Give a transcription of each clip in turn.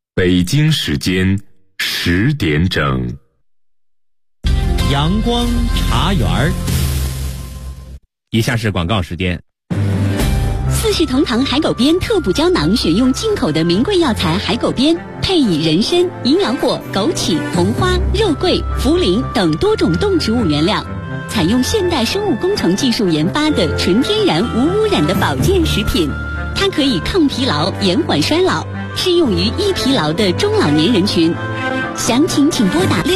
北京时间10点整。 阳光茶园儿，以下是广告时间。 四世同堂海狗鞭特补胶囊，选用进口的名贵药材海狗鞭，配以人参、营养果、枸杞、红花、肉桂、茯苓等多种动植物原料，采用现代生物工程技术研发的纯天然无污染的保健食品。它可以抗疲劳、延缓衰老，适用于易疲劳的中老年人群。详情请拨打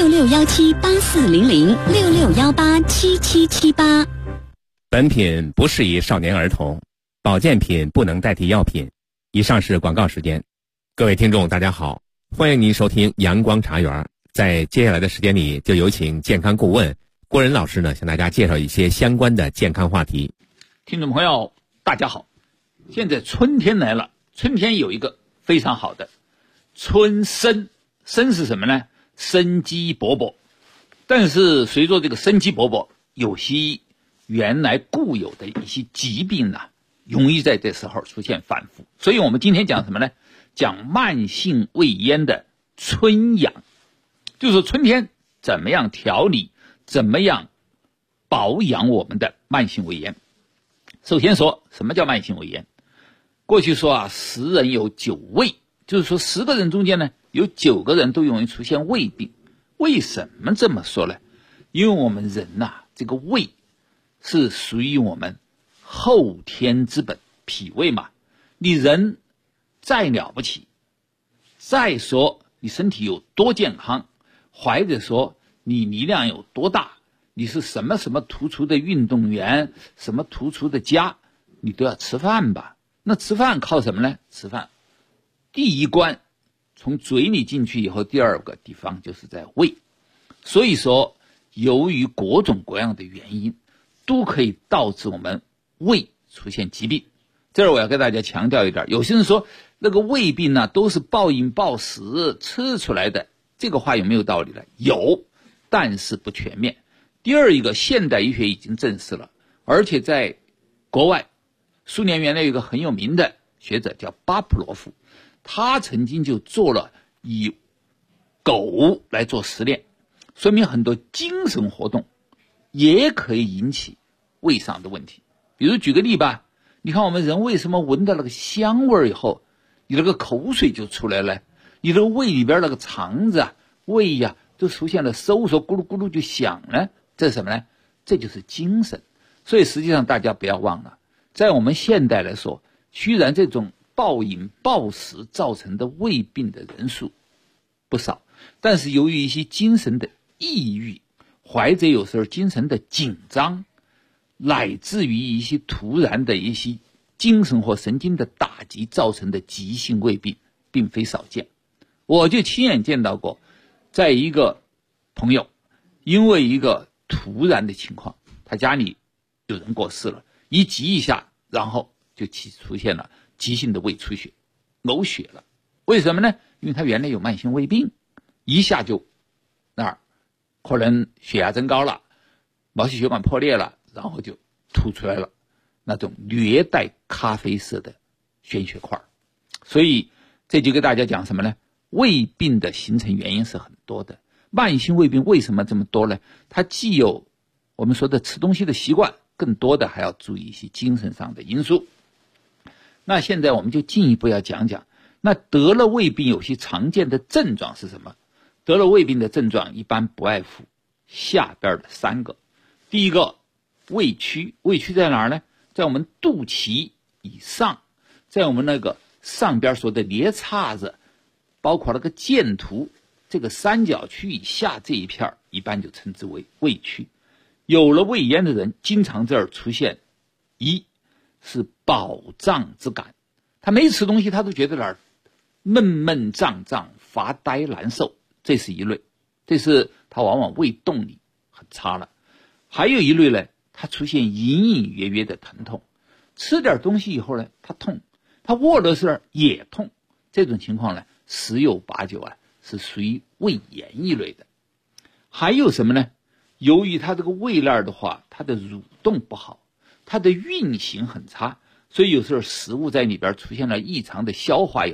6617840066187778。 本品不适宜少年儿童，保健品不能代替药品。以上是广告时间。各位听众大家好，欢迎您收听阳光茶园。在接下来的时间里，就有请健康顾问郭仁老师呢，向大家介绍一些相关的健康话题。 听众朋友大家好，现在春天来了，春天有一个非常好的春生，生是什么呢？生机勃勃。但是随着这个生机勃勃，有些原来固有的一些疾病呢，容易在这时候出现反复。所以我们今天讲什么呢？讲慢性胃炎的春养，就是说春天怎么样调理，怎么样保养我们的慢性胃炎。首先说什么叫慢性胃炎？过去说10人有9胃，就是说10个人中间呢，有9个人都容易出现胃病。为什么这么说呢？因为我们人这个胃是属于我们后天之本，脾胃嘛。你人再了不起，再说你身体有多健康，或者说你力量有多大，你是什么突出的运动员，什么突出的家，你都要吃饭吧。那吃饭靠什么呢？吃饭第一关从嘴里进去以后，第二个地方就是在胃。所以说由于各种各样的原因，都可以导致我们胃出现疾病。这儿我要跟大家强调一点，有些人说那个胃病都是暴饮暴食吃出来的，这个话有没有道理呢？有，但是不全面。第二一个，现代医学已经证实了，而且在国外，苏联原来有一个很有名的学者叫巴甫洛夫，他曾经就做了以狗来做实验，说明很多精神活动也可以引起胃上的问题。比如举个例吧，你看我们人为什么闻到那个香味以后，你那个口水就出来了，你的胃里边那个肠子胃都出现了收缩，咕噜咕噜就响了，这是什么呢？这就是精神。所以实际上大家不要忘了，在我们现代来说，虽然这种暴饮暴食造成的胃病的人数不少，但是由于一些精神的抑郁，或者有时候精神的紧张，乃至于一些突然的一些精神或神经的打击造成的急性胃病并非少见。我就亲眼见到过，在一个朋友因为一个突然的情况，他家里有人过世了，一急一下，然后就出现了急性的胃出血，呕血了。为什么呢？因为他原来有慢性胃病，一下就那儿可能血压增高了，毛细血管破裂了，然后就吐出来了那种略带咖啡色的鲜血块。所以这就给大家讲什么呢？胃病的形成原因是很多的。慢性胃病为什么这么多呢？它既有我们说的吃东西的习惯，更多的还要注意一些精神上的因素。那现在我们就进一步要讲讲，那得了胃病有些常见的症状是什么？得了胃病的症状一般不外乎下边的3个。第一个，胃曲。胃曲在哪儿呢？在我们肚脐以上，在我们那个上边说的裂叉子，包括那个剑突这个三角区以下这一片，一般就称之为胃曲。有了胃炎的人，经常这儿出现一是饱胀之感，他没吃东西，他都觉得哪儿闷闷胀胀，发呆难受，这是一类，这是他往往胃动力很差了。还有一类呢，他出现隐隐约约的疼痛，吃点东西以后呢，他痛，他卧的时候也痛，这种情况呢，10有8九是属于胃炎一类的。还有什么呢？由于他这个胃链的话，它的蠕动不好，它的运行很差，所以有时候食物在里边出现了异常的消化以后呢，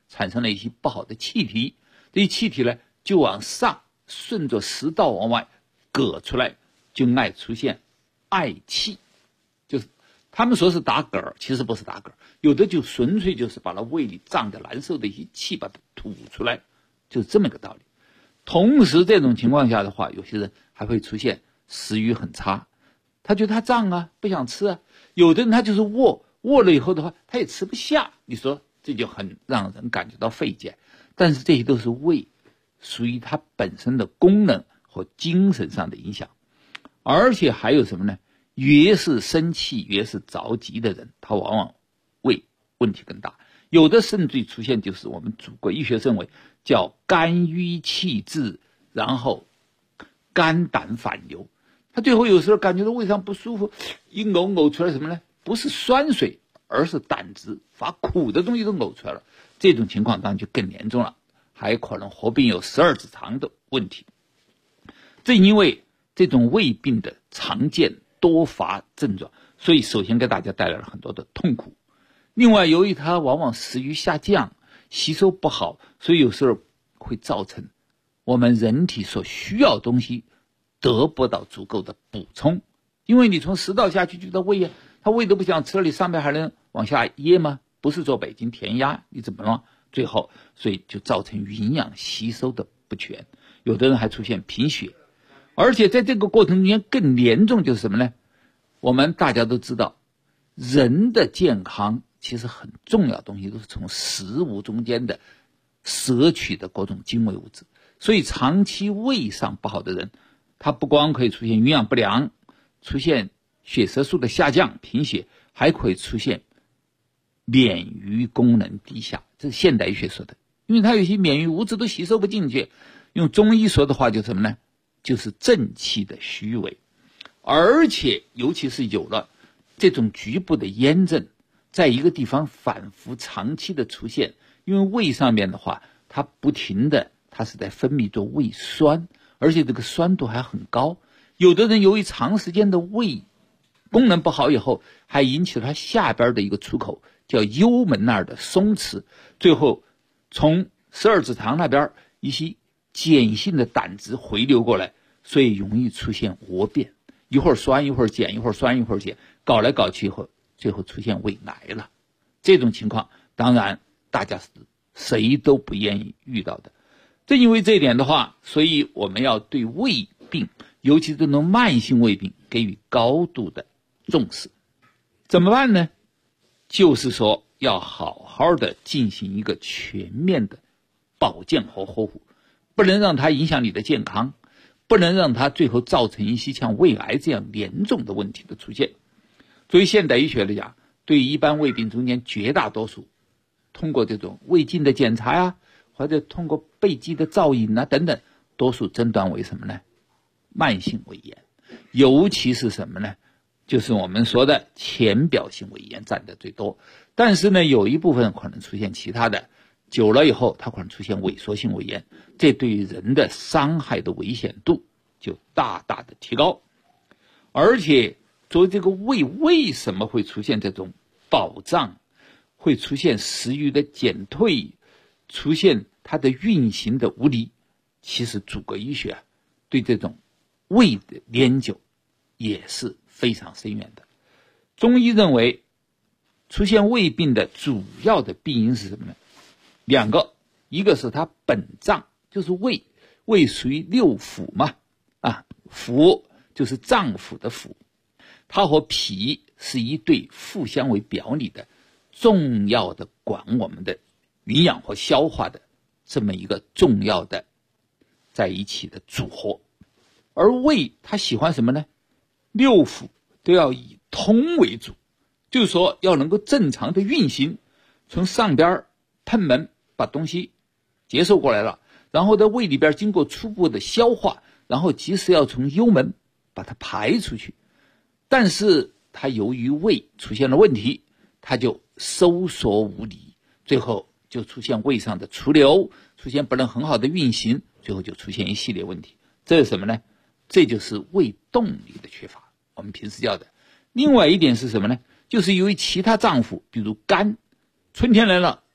产生了一些不好的气体，这些气体呢就往上顺着食道往外嗝出来，就爱出现嗳气。就是他们说是打嗝，其实不是打嗝，有的就纯粹就是把那胃里胀得难受的一些气把它吐出来，就是这么个道理。同时这种情况下的话，有些人还会出现食欲很差，他觉得他胀啊，不想吃啊。有的人他就是卧了以后的话，他也吃不下，你说这就很让人感觉到费解。但是这些都是胃属于它本身的功能和精神上的影响。而且还有什么呢？越是生气越是着急的人，他往往胃问题更大。有的甚至出现就是我们祖国医学认为叫肝郁气滞，然后肝胆反流，他最后有时候感觉到胃上不舒服，一呕出来什么呢？不是酸水，而是胆汁，把苦的东西都呕出来了。这种情况当然就更严重了，还可能合并有十二指肠的问题。正因为这种胃病的常见多发症状，所以首先给大家带来了很多的痛苦。另外由于它往往食欲下降，吸收不好，所以有时候会造成我们人体所需要的东西得不到足够的补充。因为你从食道下去就到胃啊，他胃都不想吃了，你上面还能往下噎吗？不是做北京填鸭，你怎么弄？最后所以就造成营养吸收的不全，有的人还出现贫血。而且在这个过程中间更严重就是什么呢？我们大家都知道，人的健康其实很重要的东西都是从食物中间的摄取的各种精微物质，所以长期胃上不好的人，他不光可以出现营养不良，出现血色素的下降贫血，还可以出现免疫功能低下，这是现代医学说的。因为他有些免疫物质都吸收不进去，用中医说的话就是什么呢？就是正气的虚伪。而且尤其是有了这种局部的炎症，在一个地方反复长期的出现，因为胃上面的话它不停的它是在分泌着胃酸，而且这个酸度还很高。有的人由于长时间的胃功能不好以后，还引起了他下边的一个出口叫幽门那儿的松弛，最后从十二指肠那边一些碱性的胆汁回流过来，所以容易出现屙便，一会儿酸一会儿碱，一会儿酸一会儿碱，搞来搞去以后，最后出现胃癌了。这种情况当然大家是谁都不愿意遇到的。正因为这一点的话，所以我们要对胃病，尤其是这种慢性胃病给予高度的重视。怎么办呢？就是说要好好的进行一个全面的保健和呵护，不能让它影响你的健康，不能让它最后造成一些像胃癌这样严重的问题的出现。作为现代医学来讲，对于一般胃病中间绝大多数通过这种胃镜的检查呀，或者通过背肌的造影啊等等，多数诊断为什么呢？慢性胃炎。尤其是什么呢？就是我们说的浅表性胃炎占的最多，但是呢有一部分可能出现其他的，久了以后它可能出现萎缩性胃炎，这对于人的伤害的危险度就大大的提高。而且作为这个胃为什么会出现这种饱胀，会出现食欲的减退，出现它的运行的无力，其实祖国医学对这种胃的研究也是非常深远的。中医认为出现胃病的主要的病因是什么呢？两个，一个是它本脏，就是胃，胃属于六腑嘛，腑就是脏腑的腑，它和脾是一对互相为表里的重要的管我们的营养和消化的这么一个重要的在一起的组合。而胃它喜欢什么呢？六腑都要以通为主，就是说要能够正常的运行，从上边贲门把东西接受过来了，然后在胃里边经过初步的消化，然后及时要从幽门把它排出去。但是它由于胃出现了问题，它就收缩无力，最后就出现胃上的储留，出现不能很好的运行，最后就出现一系列问题。这是什么呢？这就是胃动力的缺乏，我们平时叫的。另外一点是什么呢？就是由于其他脏腑，比如肝，春天来了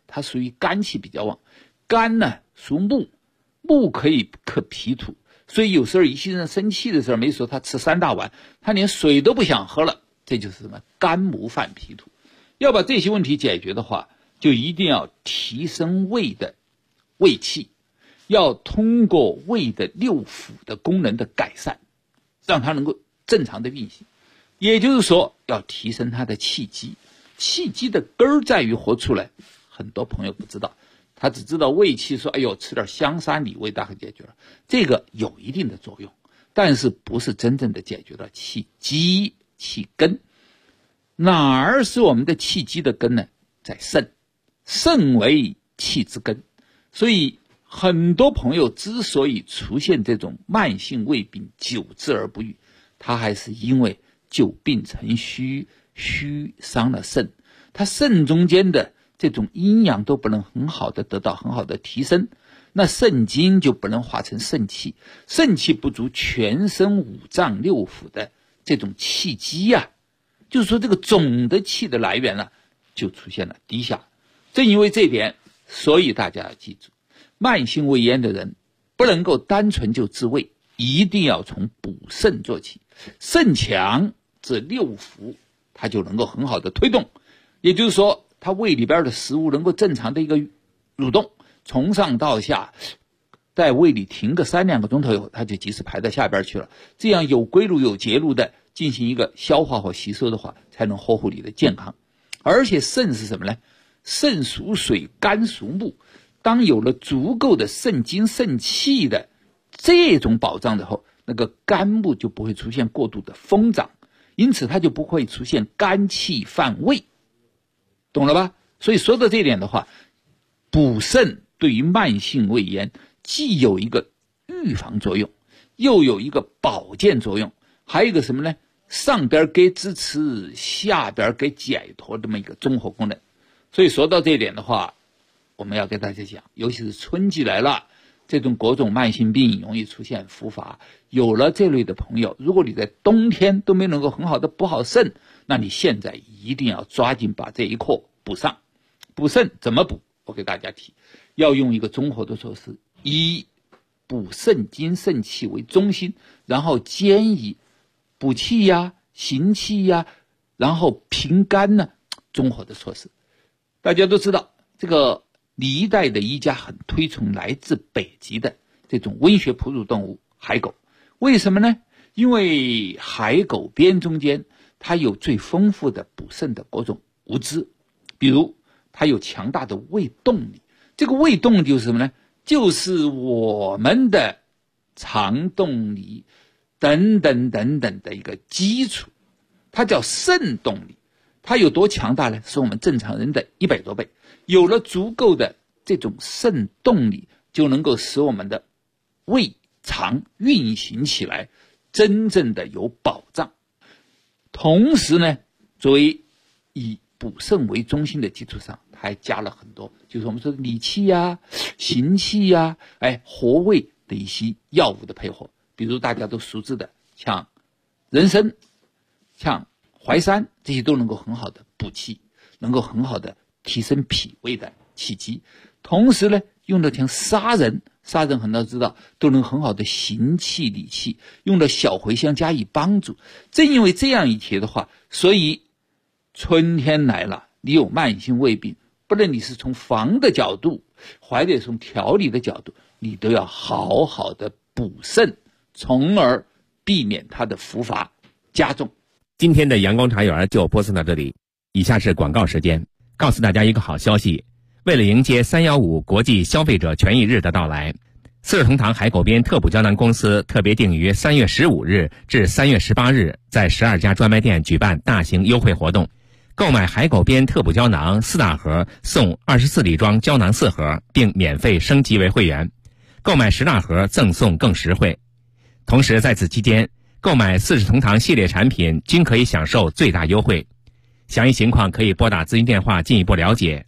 它属于肝气比较旺。肝呢属木，木可以克脾土，所以有时候一些人生气的时候，没说他吃3大碗，他连水都不想喝了，这就是什么？肝木犯脾土。要把这些问题解决的话，就一定要提升胃的胃气，要通过胃的6腑的功能的改善，让它能够正常的运行。也就是说，要提升它的气机。气机的根儿在于活出来，很多朋友不知道，他只知道胃气，说哎呦吃点香山里胃大可解决了，这个有一定的作用，但是不是真正的解决了气机气根。哪儿是我们的气机的根呢？在肾，肾为气之根。所以很多朋友之所以出现这种慢性胃病久治而不愈，他还是因为久病成虚，虚伤了肾，他肾中间的这种阴阳都不能很好的得到很好的提升，那肾精就不能化成肾气，肾气不足，全身5脏6腑的这种气机啊，就是说这个总的气的来源呢，就出现了低下。正因为这点，所以大家要记住，慢性胃炎的人不能够单纯就治胃，一定要从补肾做起。肾强，这6腑它就能够很好的推动，也就是说它胃里边的食物能够正常的一个蠕动，从上到下，在胃里停个3-2个钟头以后，它就及时排到下边去了，这样有规律有节律的进行一个消化或吸收的话，才能呵护你的健康。而且肾是什么呢？肾属水，肝属木，当有了足够的肾精肾气的这种保障的后，那个肝木就不会出现过度的疯长，因此它就不会出现肝气犯胃，懂了吧？所以说到这一点的话，补肾对于慢性胃炎既有一个预防作用，又有一个保健作用，还有一个什么呢？上边给支持，下边给解脱，这么一个综合功能。所以说到这一点的话，我们要跟大家讲，尤其是春季来了，这种各种慢性病容易出现复发，有了这类的朋友，如果你在冬天都没能够很好的补好肾，那你现在一定要抓紧把这一课补上。补肾怎么补？我给大家提，要用一个综合的措施，以补肾精肾气为中心，然后兼以补气呀、行气呀，然后平肝呢，综合的措施。大家都知道，这个历代的医家很推崇来自北极的这种温血哺乳动物海狗。为什么呢？因为海狗鞭中间它有最丰富的补肾的各种物质，比如它有强大的胃动力。这个胃动力就是什么呢？就是我们的肠动力等等等等的一个基础，它叫肾动力。它有多强大呢？是我们正常人的100多倍。有了足够的这种肾动力，就能够使我们的胃肠运行起来，真正的有保障。同时呢，作为以补肾为中心的基础上，它还加了很多，就是我们说的理气呀、行气呀、活胃的一些药物的配合。比如大家都熟知的，像人参、像淮山，这些都能够很好的补气，能够很好的提升脾胃的气机。同时呢，用的像砂仁很多人知道，都能很好的行气理气，用的小茴香加以帮助。正因为这样一提的话，所以春天来了，你有慢性胃病，不论你是从防的角度，或者从调理的角度，你都要好好的补肾，从而避免它的复发加重。 今天的阳光茶园就播送到这里，以下是广告时间。告诉大家一个好消息，为了迎接315国际消费者权益日的到来，四世同堂海狗鞭特补胶囊公司特别定于3月15日至3月18日，在12家专卖店举办大型优惠活动。购买海狗鞭特补胶囊4大盒送24里装胶囊4盒，并免费升级为会员。购买10大盒赠送更实惠。同时在此期间，购买四世同堂系列产品均可以享受最大优惠。详细情况可以拨打咨询电话进一步了解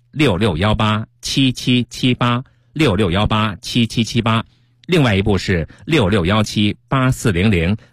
，66187778 66187778，另外一部是66178400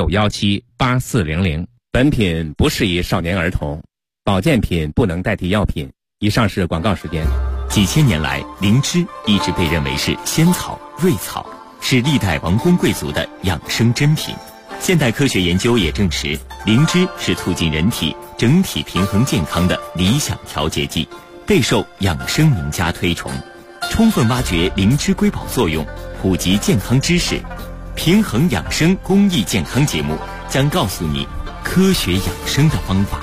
66178400。本品不适宜少年儿童，保健品不能代替药品。以上是广告时间。 几千年来，灵芝一直被认为是仙草、瑞草，是历代王公贵族的养生珍品。现代科学研究也证实，灵芝是促进人体整体平衡健康的理想调节剂，备受养生名家推崇。充分挖掘灵芝瑰宝作用，普及健康知识，平衡养生公益健康节目将告诉你科学养生的方法。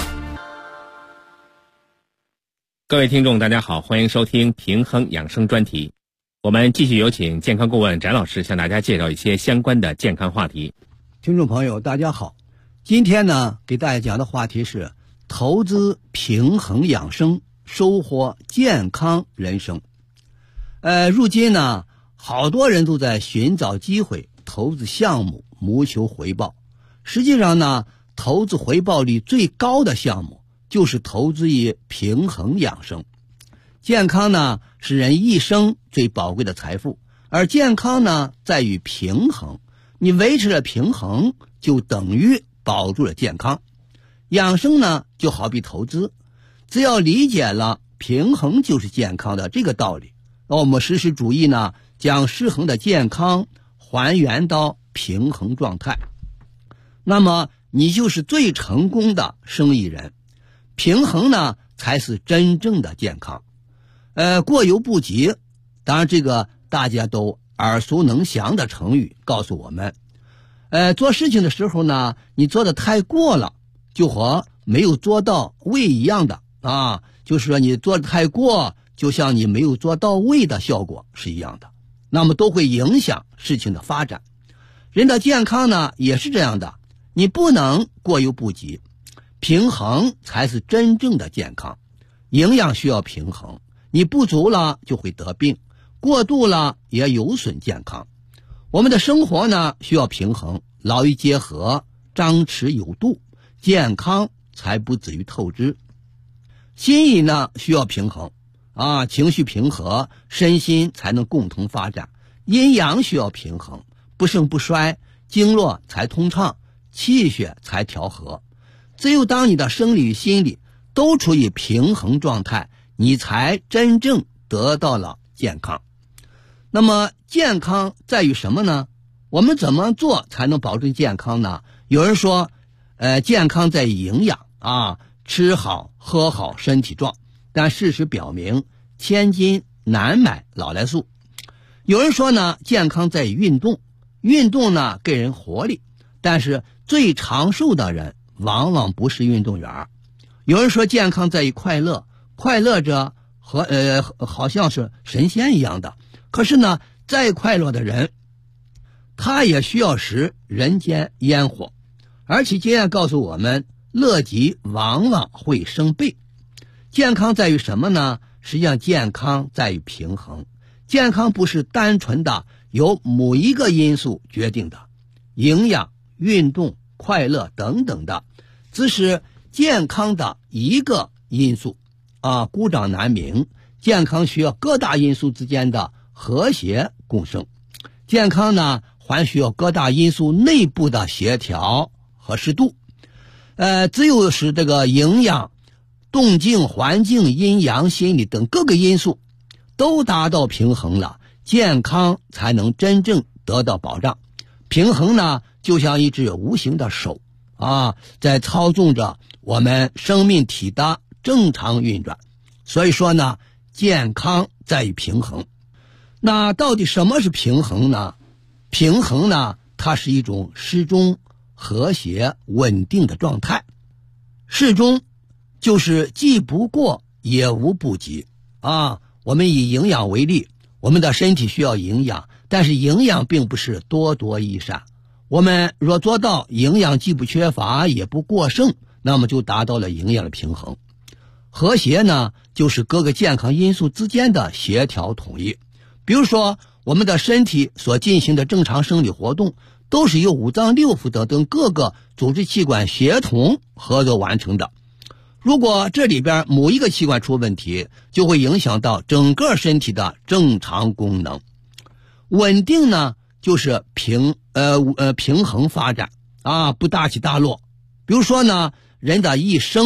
各位听众大家好，欢迎收听平衡养生专题。我们继续有请健康顾问翟老师向大家介绍一些相关的健康话题。 听众朋友大家好，今天呢给大家讲的话题是投资平衡养生，收获健康人生。如今呢好多人都在寻找机会投资项目，谋求回报。实际上呢，投资回报率最高的项目就是投资于平衡养生。健康呢是人一生最宝贵的财富，而健康呢在于平衡。你维持了平衡，就等于保住了健康。养生呢就好比投资，只要理解了平衡就是健康的这个道理，那我们实施主义呢将失衡的健康还原到平衡状态，那么你就是最成功的生意人。平衡呢才是真正的健康。过犹不及，当然这个大家都耳熟能详的成语告诉我们，做事情的时候呢，你做的太过了，就和没有做到位一样的啊，就是说你做的太过，就像你没有做到位的效果是一样的，那么都会影响事情的发展。人的健康呢也是这样的，你不能过犹不及，平衡才是真正的健康。营养需要平衡，你不足了就会得病，过度了也有损健康。我们的生活呢需要平衡，劳逸结合，张弛有度，健康才不至于透支。心理呢需要平衡啊，情绪平和，身心才能共同发展。阴阳需要平衡，不盛不衰，经络才通畅，气血才调和。只有当你的生理与心理都处于平衡状态，你才真正得到了健康。那么健康在于什么呢？我们怎么做才能保证健康呢？有人说健康在于营养啊，吃好喝好身体壮，但事实表明千金难买老来素。有人说呢，健康在于运动，运动呢给人活力，但是最长寿的人往往不是运动员。有人说健康在于快乐，快乐者好像是神仙一样的，可是呢再快乐的人他也需要食人间烟火。而且经验告诉我们，乐极往往会生悲。健康在于什么呢？实际上健康在于平衡。健康不是单纯的由某一个因素决定的，营养、运动、快乐等等的只是健康的一个因素啊，孤掌难鸣。健康需要各大因素之间的和谐共生，健康呢还需要各大因素内部的协调和适度。只有使这个营养、动静、环境、阴阳、心理等各个因素都达到平衡了，健康才能真正得到保障。平衡呢就像一只无形的手啊，在操纵着我们生命体的正常运转。所以说呢，健康在于平衡。那到底什么是平衡呢？平衡呢，它是一种适中、和谐、稳定的状态。适中就是既不过也无不及啊。我们以营养为例，我们的身体需要营养，但是营养并不是多多益善。我们若做到营养既不缺乏也不过剩，那么就达到了营养的平衡。和谐呢，就是各个健康因素之间的协调统一。比如说我们的身体所进行的正常生理活动，都是由五脏六腑等各个组织器官协同合作完成的。如果这里边某一个器官出问题，就会影响到整个身体的正常功能。稳定呢，就是平衡发展啊，不大起大落。比如说呢，人的一生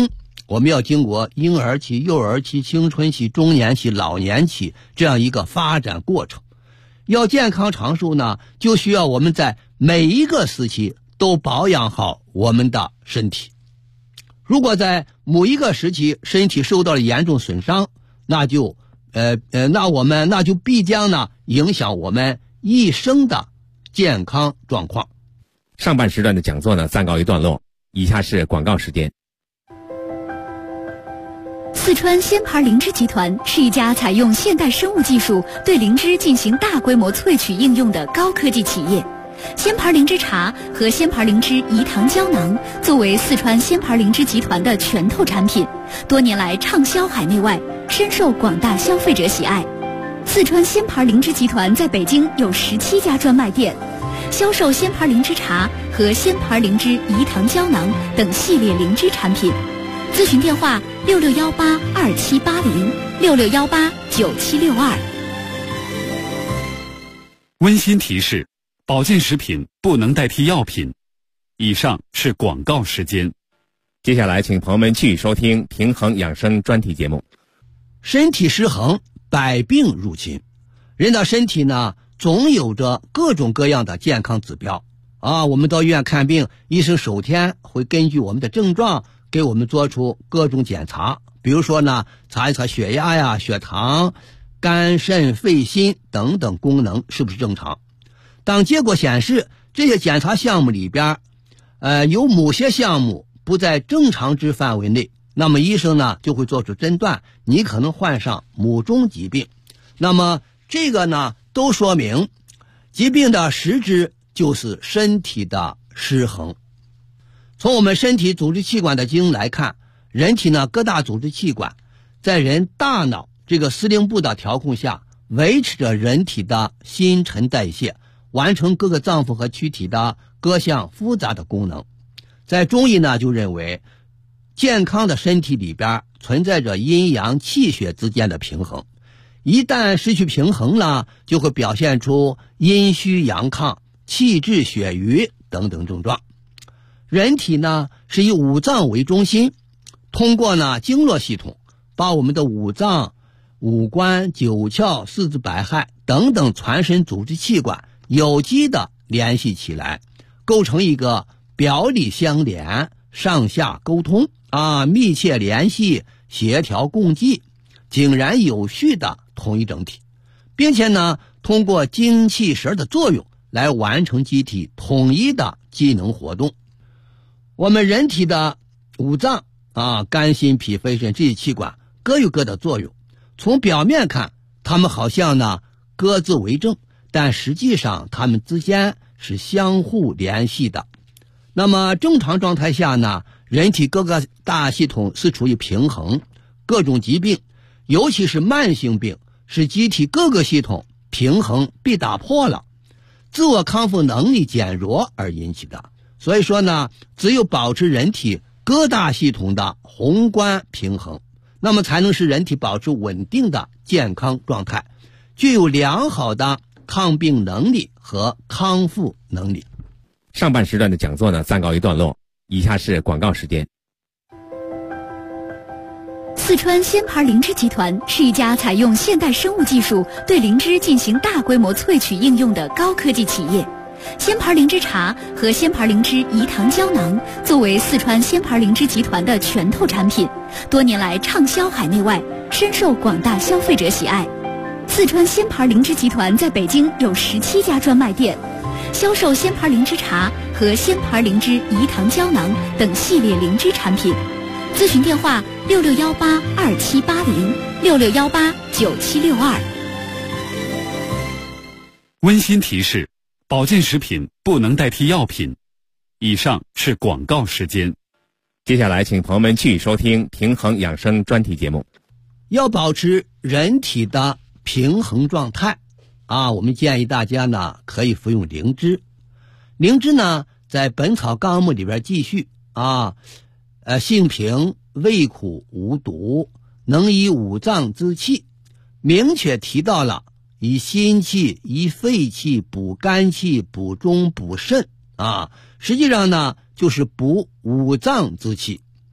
我们要经过婴儿期、幼儿期、青春期、中年期、老年期这样一个发展过程。要健康长寿呢，就需要我们在每一个时期都保养好我们的身体。如果在某一个时期身体受到了严重损伤，那就必将呢影响我们一生的健康状况。 上半时段的讲座呢暂告一段落，以下是广告时间。 四川鲜牌灵芝集团是一家采用现代生物技术对灵芝进行大规模萃取应用的高科技企业。鲜牌灵芝茶和鲜牌灵芝饴糖胶囊作为四川鲜牌灵芝集团的拳头产品，多年来畅销海内外，深受广大消费者喜爱。四川鲜牌灵芝集团在北京有17家专卖店，销售鲜牌灵芝茶和鲜牌灵芝饴糖胶囊等系列灵芝产品。咨询电话6618278066189762。 温馨提示：保健食品不能代替药品。以上是广告时间。 接下来请朋友们继续收听平衡养生专题节目。 身体失衡，百病入侵。人的身体呢，总有着各种各样的健康指标啊。我们到医院看病，医生首先会根据我们的症状给我们做出各种检查，比如说呢，查一查血压呀、血糖、肝肾肺心等等功能是不是正常。当结果显示这些检查项目里边有某些项目不在正常值范围内，那么医生呢就会做出诊断，你可能患上某种疾病。那么这个呢都说明疾病的实质就是身体的失衡。从我们身体组织器官的基因来看，人体呢各大组织器官在人大脑这个司令部的调控下，维持着人体的新陈代谢，完成各个脏腑和躯体的各项复杂的功能。在中医呢就认为，健康的身体里边存在着阴阳气血之间的平衡，一旦失去平衡了，就会表现出阴虚阳亢、气滞血瘀等等症状。人体呢是以五脏为中心，通过呢经络系统把我们的五脏、五官、九窍、四肢百骸等等全身组织器官有机的联系起来，构成一个表里相连、上下沟通密切联系、协调共济、井然有序的统一整体，并且呢通过精气神的作用来完成机体统一的机能活动。我们人体的五脏肝心脾肺肾这些器官各有各的作用，从表面看它们好像呢各自为政，但实际上它们之间是相互联系的。那么正常状态下呢，人体各个大系统是处于平衡，各种疾病尤其是慢性病是机体各个系统平衡被打破了，自我康复能力减弱而引起的。所以说呢，只有保持人体各大系统的宏观平衡，那么才能使人体保持稳定的健康状态，具有良好的抗病能力和康复能力。 上半时段的讲座呢暂告一段落，以下是广告时间。 四川鲜牌灵芝集团是一家采用现代生物技术对灵芝进行大规模萃取应用的高科技企业。鲜牌灵芝茶和鲜牌灵芝饴糖胶囊作为四川鲜牌灵芝集团的拳头产品，多年来畅销海内外，深受广大消费者喜爱。四川鲜牌灵芝集团在北京有17家专卖店，销售鲜牌灵芝茶和鲜牌灵芝饴糖胶囊等系列灵芝产品。咨询电话6618278066189762。 温馨提示：保健食品不能代替药品。以上是广告时间。 接下来请朋友们继续收听平衡养生专题节目。 要保持人体的平衡状态我们建议大家呢可以服用灵芝。灵芝呢在《本草纲目》里边记叙性平，味苦，无毒，能以五脏之气，明确提到了以心气、以肺气、补肝气、补中、补肾实际上呢就是补五脏之气。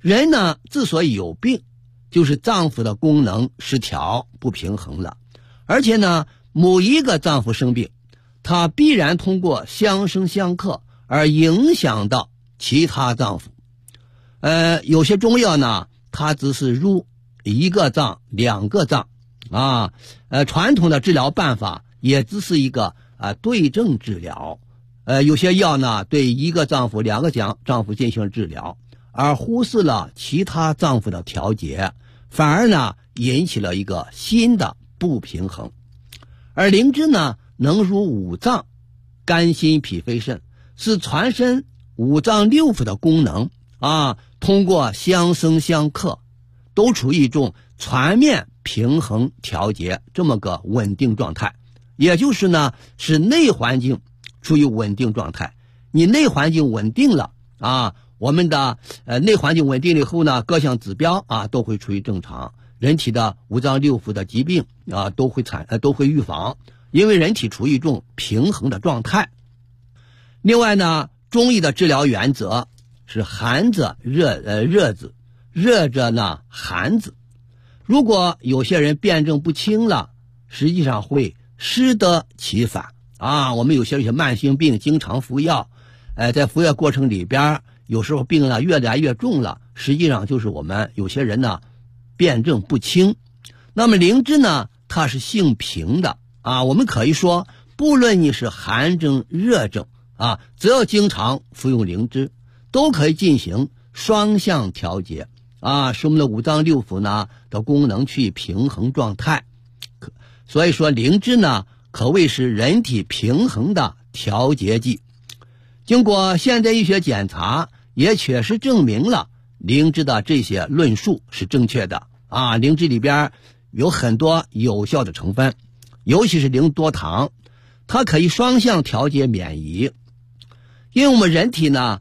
人呢之所以有病，就是脏腑的功能失调不平衡了。而且呢，某一个脏腑生病，它必然通过相生相克而影响到其他脏腑。有些中药呢，它只是入一个脏两个脏啊。传统的治疗办法也只是一个对症治疗。有些药呢，对一个脏腑两个脏腑进行治疗，而忽视了其他脏腑的调节，反而呢引起了一个新的不平衡。而灵芝呢，能入五脏，肝心脾肺肾，是全身五脏六腑的功能通过相生相克，都处于一种全面平衡调节这么个稳定状态。也就是呢，使内环境处于稳定状态。你内环境稳定了我们的内环境稳定了以后呢，各项指标都会处于正常，人体的五脏六腑的疾病都会预防，因为人体处于一种平衡的状态。另外呢，中医的治疗原则是寒者热子，热者呢寒子。如果有些人辩证不清了，实际上会适得其反我们有些慢性病经常服药，在服药过程里边，有时候病呢越来越重了，实际上就是我们有些人呢辩证不清。那么灵芝呢，它是性平的我们可以说，不论你是寒症热症只要经常服用灵芝，都可以进行双向调节使我们的五脏六腑呢的功能去平衡状态。所以说灵芝呢，可谓是人体平衡的调节剂。经过现代医学检查，也确实证明了灵芝的这些论述是正确的灵芝里边有很多有效的成分，尤其是灵多糖，它可以双向调节免疫。因为我们人体呢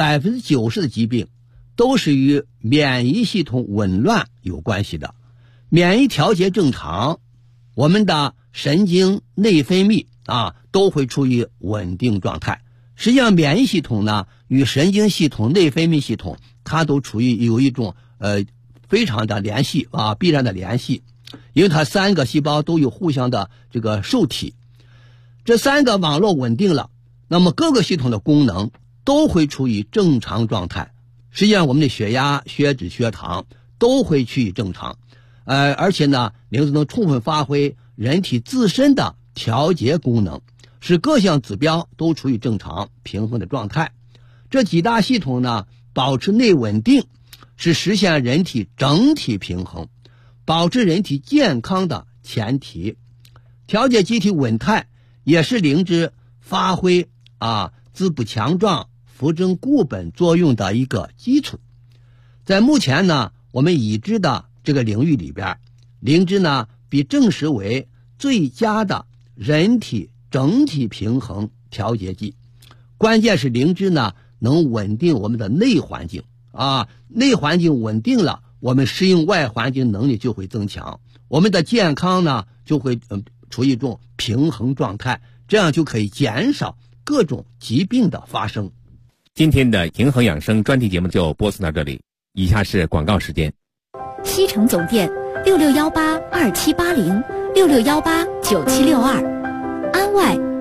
，90%的疾病都是与免疫系统紊乱有关系的。免疫调节正常，我们的神经内分泌都会处于稳定状态。实际上免疫系统呢与神经系统内分泌系统它都处于有一种非常的联系必然的联系，因为它3个细胞都有互相的这个受体。这3个网络稳定了，那么各个系统的功能都会处于正常状态。实际上我们的血压、血脂、血糖都会趋于正常。而且呢，灵芝能充分发挥人体自身的调节功能，使各项指标都处于正常平衡的状态。这几大系统呢，保持内稳定，是实现人体整体平衡，保持人体健康的前提。调节机体稳态也是灵芝发挥滋补强壮、扶正固本作用的一个基础。在目前呢，我们已知的这个领域里边，灵芝呢被证实为最佳的人体整体平衡调节剂。关键是灵芝呢能稳定我们的内环境内环境稳定了，我们适应外环境能力就会增强，我们的健康呢就会处于一种平衡状态，这样就可以减少各种疾病的发生。 今天的平衡养生专题节目就播送到这里，以下是广告时间。 西城总店66182780，66189762，安外